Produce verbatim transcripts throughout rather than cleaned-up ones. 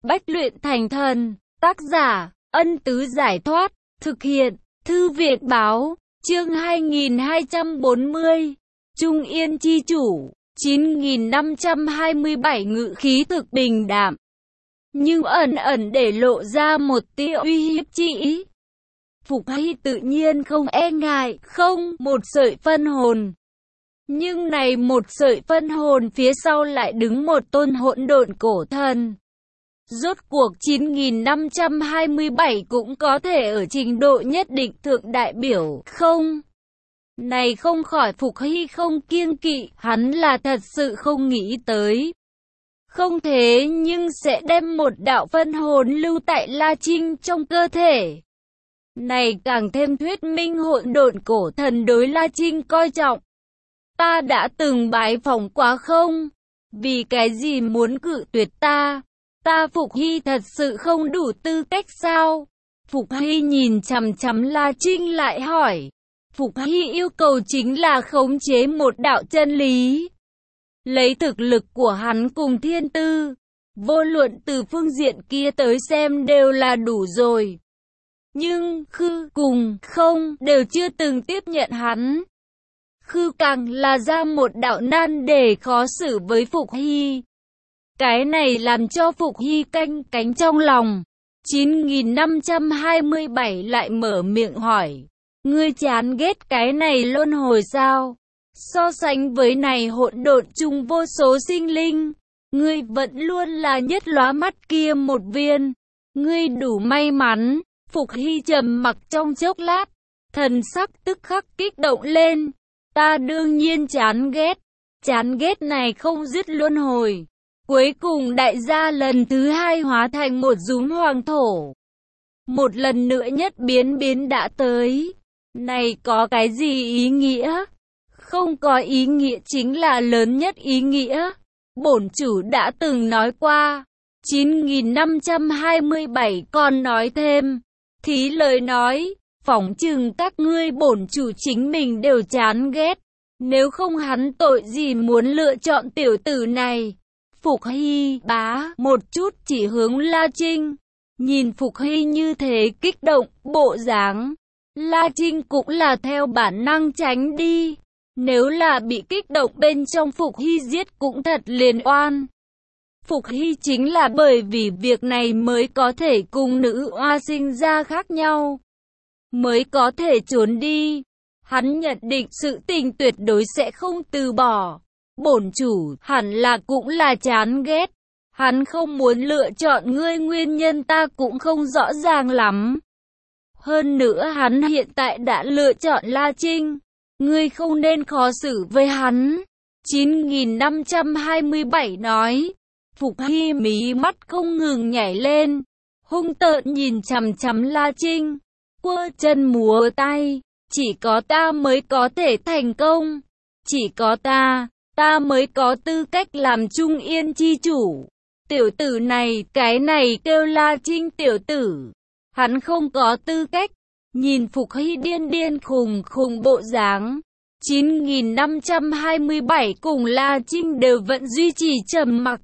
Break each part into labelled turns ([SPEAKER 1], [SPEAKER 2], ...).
[SPEAKER 1] Bách luyện thành thần. Tác giả, Ân Tứ Giải Thoát. Thực hiện, Thư Viện Báo. Chương hai nghìn hai trăm bốn mươi. Trung Yên Chi Chủ. chín nghìn năm trăm hai mươi bảy. Ngự khí thực bình đạm, nhưng ẩn ẩn để lộ ra một tia uy hiếp chi ý. Phục Hy tự nhiên không e ngại, không một sợi phân hồn. Nhưng này một sợi phân hồn phía sau lại đứng một tôn hỗn độn cổ thần. Rốt cuộc chín nghìn năm trăm hai mươi bảy cũng có thể ở trình độ nhất định thượng đại biểu, không? Này không khỏi Phục Hy không kiêng kỵ, hắn là thật sự không nghĩ tới. Không thế nhưng sẽ đem một đạo phân hồn lưu tại La Trinh trong cơ thể. Này càng thêm thuyết minh hỗn độn cổ thần đối La Trinh coi trọng. Ta đã từng bái phỏng quá không? Vì cái gì muốn cự tuyệt ta? Ta Phục Hy thật sự không đủ tư cách sao? Phục Hy nhìn chằm chằm La Trinh lại hỏi. Phục Hy yêu cầu chính là khống chế một đạo chân lý. Lấy thực lực của hắn cùng thiên tư, vô luận từ phương diện kia tới xem đều là đủ rồi. Nhưng khư cùng không đều chưa từng tiếp nhận hắn. Khư càng là ra một đạo nan đề khó xử với Phục Hy. Cái này làm cho Phục Hy canh cánh trong lòng. chín nghìn năm trăm hai mươi bảy lại mở miệng hỏi. Ngươi chán ghét cái này luân hồi sao? So sánh với này hỗn độn chung vô số sinh linh, ngươi vẫn luôn là nhất lóa mắt kia một viên. Ngươi đủ may mắn. Phục Hy trầm mặc trong chốc lát, thần sắc tức khắc kích động lên. Ta đương nhiên chán ghét. Chán ghét này không dứt luân hồi. Cuối cùng đại gia lần thứ hai hóa thành một dúm hoàng thổ. Một lần nữa nhất biến biến đã tới. Này có cái gì ý nghĩa? Không có ý nghĩa chính là lớn nhất ý nghĩa. Bổn chủ đã từng nói qua. chín nghìn năm trăm hai mươi bảy còn nói thêm. Thí lời nói, phỏng chừng các ngươi bổn chủ chính mình đều chán ghét. Nếu không hắn tội gì muốn lựa chọn tiểu tử này. Phục Hy bá một chút chỉ hướng La Trinh. Nhìn Phục Hy như thế kích động, bộ dáng. La Trinh cũng là theo bản năng tránh đi. Nếu là bị kích động bên trong Phục Hy giết cũng thật liền oan. Phục Hy chính là bởi vì việc này mới có thể cùng nữ oa sinh ra khác nhau. Mới có thể trốn đi. Hắn nhận định sự tình tuyệt đối sẽ không từ bỏ. Bổn chủ hẳn là cũng là chán ghét. Hắn không muốn lựa chọn ngươi nguyên nhân ta cũng không rõ ràng lắm. Hơn nữa hắn hiện tại đã lựa chọn La Trinh. Ngươi không nên khó xử với hắn. chín nghìn năm trăm hai mươi bảy nói. Phục Hy mí mắt không ngừng nhảy lên. Hung tợn nhìn chằm chằm La Trinh. Quơ chân múa tay. Chỉ có ta mới có thể thành công. Chỉ có ta. Ta mới có tư cách làm Trung Yên chi chủ. Tiểu tử này, cái này kêu La Trinh tiểu tử. Hắn không có tư cách. Nhìn Phục Hy điên điên khùng khùng bộ dáng. chín nghìn năm trăm hai mươi bảy cùng La Trinh đều vẫn duy trì trầm mặc.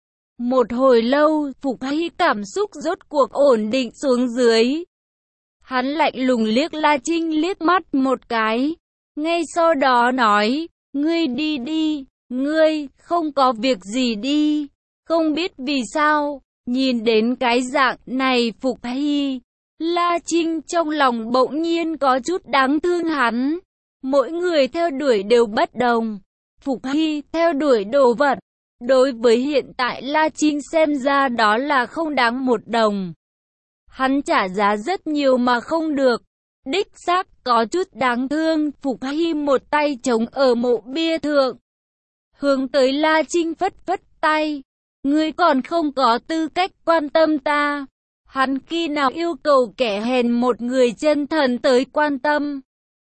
[SPEAKER 1] Một hồi lâu, Phục Hy cảm xúc rốt cuộc ổn định xuống dưới. Hắn lạnh lùng liếc La Trinh liếc mắt một cái. Ngay sau đó nói, ngươi đi đi, ngươi, không có việc gì đi. Không biết vì sao, nhìn đến cái dạng này Phục Hy, La Trinh trong lòng bỗng nhiên có chút đáng thương hắn. Mỗi người theo đuổi đều bất đồng. Phục Hy theo đuổi đồ vật. Đối với hiện tại La Trinh xem ra đó là không đáng một đồng. Hắn trả giá rất nhiều mà không được. Đích xác có chút đáng thương. Phục Hy một tay chống ở mộ bia thượng. Hướng tới La Trinh phất phất tay. Ngươi còn không có tư cách quan tâm ta. Hắn khi nào yêu cầu kẻ hèn một người chân thần tới quan tâm.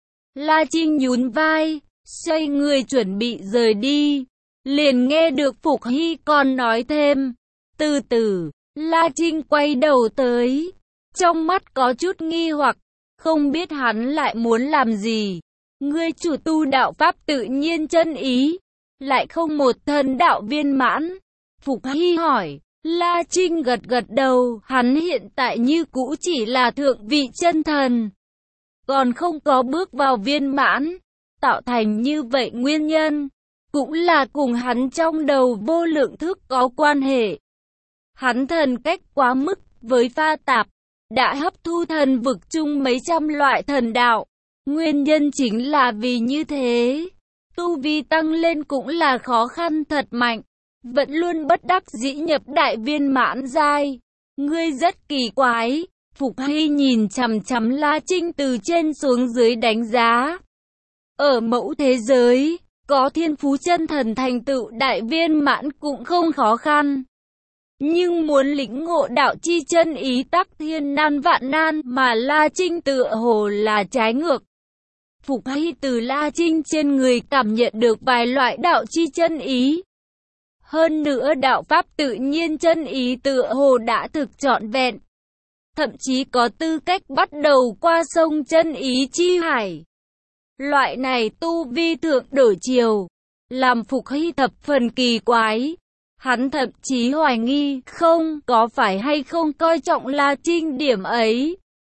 [SPEAKER 1] La Trinh nhún vai, xoay người chuẩn bị rời đi. Liền nghe được Phục Hy còn nói thêm. Từ từ, La Trinh quay đầu tới. Trong mắt có chút nghi hoặc, không biết hắn lại muốn làm gì. Ngươi chủ tu đạo pháp tự nhiên chân ý, lại không một thần đạo viên mãn. Phục Hy hỏi, La Trinh gật gật đầu, hắn hiện tại như cũ chỉ là thượng vị chân thần, còn không có bước vào viên mãn. Tạo thành như vậy nguyên nhân, cũng là cùng hắn trong đầu vô lượng thức có quan hệ. Hắn thần cách quá mức với pha tạp, đã hấp thu thần vực chung mấy trăm loại thần đạo. Nguyên nhân chính là vì như thế, tu vi tăng lên cũng là khó khăn thật mạnh, vẫn luôn bất đắc dĩ nhập đại viên mãn giai. Ngươi rất kỳ quái. Phục Hy nhìn chằm chằm La Trinh từ trên xuống dưới đánh giá. Ở mẫu thế giới, có thiên phú chân thần thành tựu đại viên mãn cũng không khó khăn. Nhưng muốn lĩnh ngộ đạo chi chân ý tắc thiên nan vạn nan mà La Trinh tựa hồ là trái ngược. Phục Hy từ La Trinh trên người cảm nhận được vài loại đạo chi chân ý. Hơn nữa đạo pháp tự nhiên chân ý tựa hồ đã thực trọn vẹn. Thậm chí có tư cách bắt đầu qua sông chân ý chi hải. Loại này tu vi thượng đổi chiều, làm Phục Hy thập phần kỳ quái. Hắn thậm chí hoài nghi, không, có phải hay không coi trọng La Trinh điểm ấy,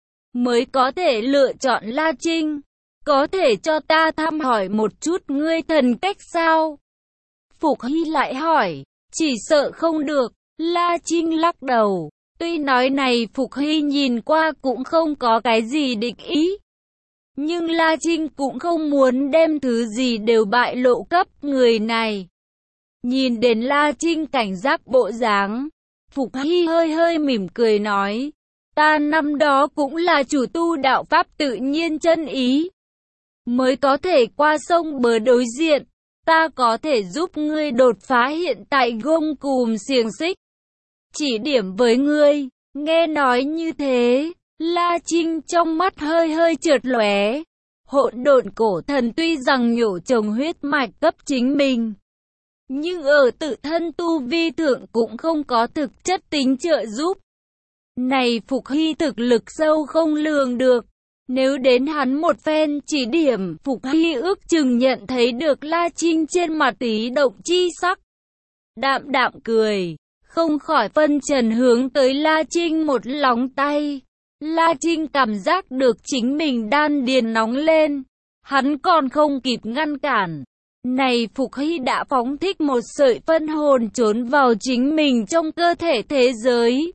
[SPEAKER 1] mới có thể lựa chọn La Trinh. Có thể cho ta thăm hỏi một chút ngươi thần cách sao? Phục Hy lại hỏi, chỉ sợ không được. La Trinh lắc đầu. Tuy nói này Phục Hy nhìn qua cũng không có cái gì địch ý, nhưng La Trinh cũng không muốn đem thứ gì đều bại lộ cấp người này. Nhìn đến La Trinh cảnh giác bộ dáng, Phục Hy hơi hơi mỉm cười nói, ta năm đó cũng là chủ tu đạo pháp tự nhiên chân ý, mới có thể qua sông bờ đối diện. Ta có thể giúp ngươi đột phá hiện tại gông cùm xiềng xích, chỉ điểm với ngươi. Nghe nói như thế, La Trinh trong mắt hơi hơi chợt lóe. Hỗn độn cổ thần tuy rằng nhổ trồng huyết mạch cấp chính mình, nhưng ở tự thân tu vi thượng cũng không có thực chất tính trợ giúp. Này Phục Hy thực lực sâu không lường được. Nếu đến hắn một phen chỉ điểm, Phục Hy ước chừng nhận thấy được La Trinh trên mặt tí động chi sắc. Đạm đạm cười, không khỏi phân trần hướng tới La Trinh một lóng tay. La Trinh cảm giác được chính mình đan điền nóng lên, hắn còn không kịp ngăn cản. Này Phục Hy đã phóng thích một sợi phân hồn trốn vào chính mình trong cơ thể thế giới.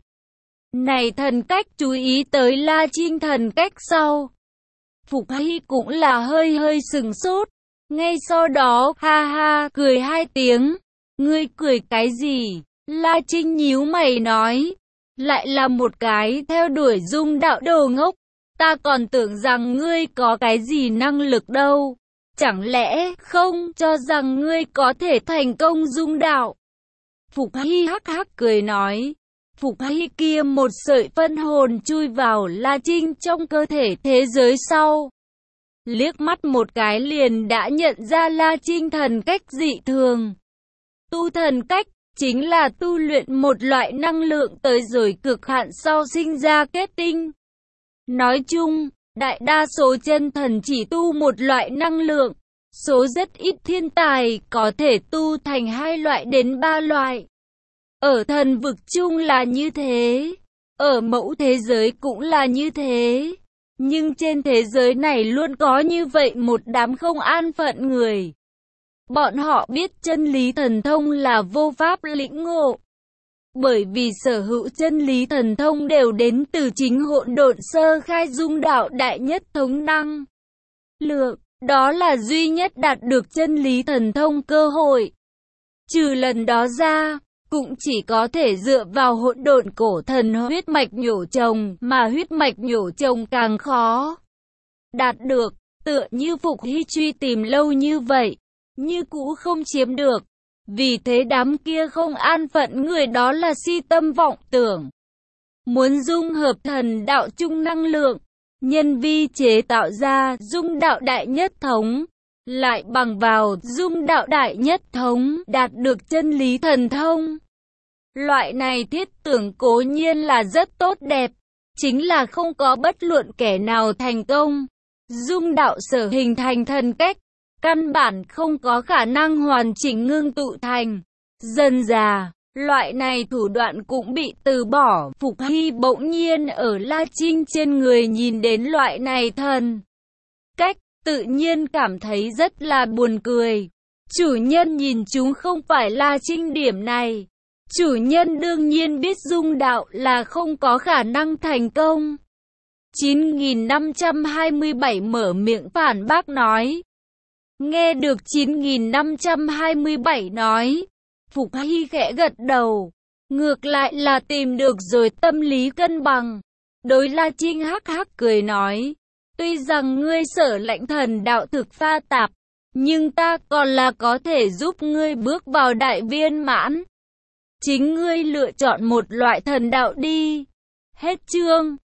[SPEAKER 1] Này thần cách chú ý tới La Trinh thần cách sau, Phục Hy cũng là hơi hơi sừng sốt. Ngay sau đó, ha ha, cười hai tiếng. Ngươi cười cái gì? La Trinh nhíu mày nói. Lại là một cái theo đuổi dung đạo đồ ngốc. Ta còn tưởng rằng ngươi có cái gì năng lực đâu. Chẳng lẽ không cho rằng ngươi có thể thành công dung đạo? Phục Hy hắc hắc cười nói. Phục Hy kia một sợi phân hồn chui vào La Trinh trong cơ thể thế giới sau. Liếc mắt một cái liền đã nhận ra La Trinh thần cách dị thường. Tu thần cách chính là tu luyện một loại năng lượng tới rồi cực hạn sau sinh ra kết tinh. Nói chung, đại đa số chân thần chỉ tu một loại năng lượng. Số rất ít thiên tài có thể tu thành hai loại đến ba loại. Ở thần vực chung là như thế, ở mẫu thế giới cũng là như thế. Nhưng trên thế giới này luôn có như vậy một đám không an phận người. Bọn họ biết chân lý thần thông là vô pháp lĩnh ngộ. Bởi vì sở hữu chân lý thần thông đều đến từ chính hỗn độn sơ khai dung đạo đại nhất thống năng lượng. Đó là duy nhất đạt được chân lý thần thông cơ hội. Trừ lần đó ra, cũng chỉ có thể dựa vào hỗn độn cổ thần huyết mạch nhổ trồng, mà huyết mạch nhổ trồng càng khó đạt được. Tựa như Phục Hy truy tìm lâu như vậy, như cũ không chiếm được. Vì thế đám kia không an phận người đó là si tâm vọng tưởng, muốn dung hợp thần đạo chung năng lượng, nhân vi chế tạo ra dung đạo đại nhất thống, lại bằng vào dung đạo đại nhất thống đạt được chân lý thần thông. Loại này thiết tưởng cố nhiên là rất tốt đẹp, chính là không có bất luận kẻ nào thành công. Dung đạo sở hình thành thần cách, căn bản không có khả năng hoàn chỉnh ngưng tụ thành. Dần dà, Loại này thủ đoạn cũng bị từ bỏ. Phục Hy bỗng nhiên ở La Trinh trên người nhìn đến loại này thần cách, tự nhiên cảm thấy rất là buồn cười. Chủ nhân nhìn chúng không phải La Trinh điểm này. Chủ nhân đương nhiên biết dung đạo là không có khả năng thành công. chín nghìn năm trăm hai mươi bảy mở miệng phản bác nói. Nghe được chín nghìn năm trăm hai mươi bảy nói, Phục Hy khẽ gật đầu, ngược lại là tìm được rồi tâm lý cân bằng. Đối La Trinh hắc hắc cười nói, tuy rằng ngươi Sở Lãnh thần đạo thực pha tạp, nhưng ta còn là có thể giúp ngươi bước vào đại viên mãn. Chính ngươi lựa chọn một loại thần đạo đi. Hết chương.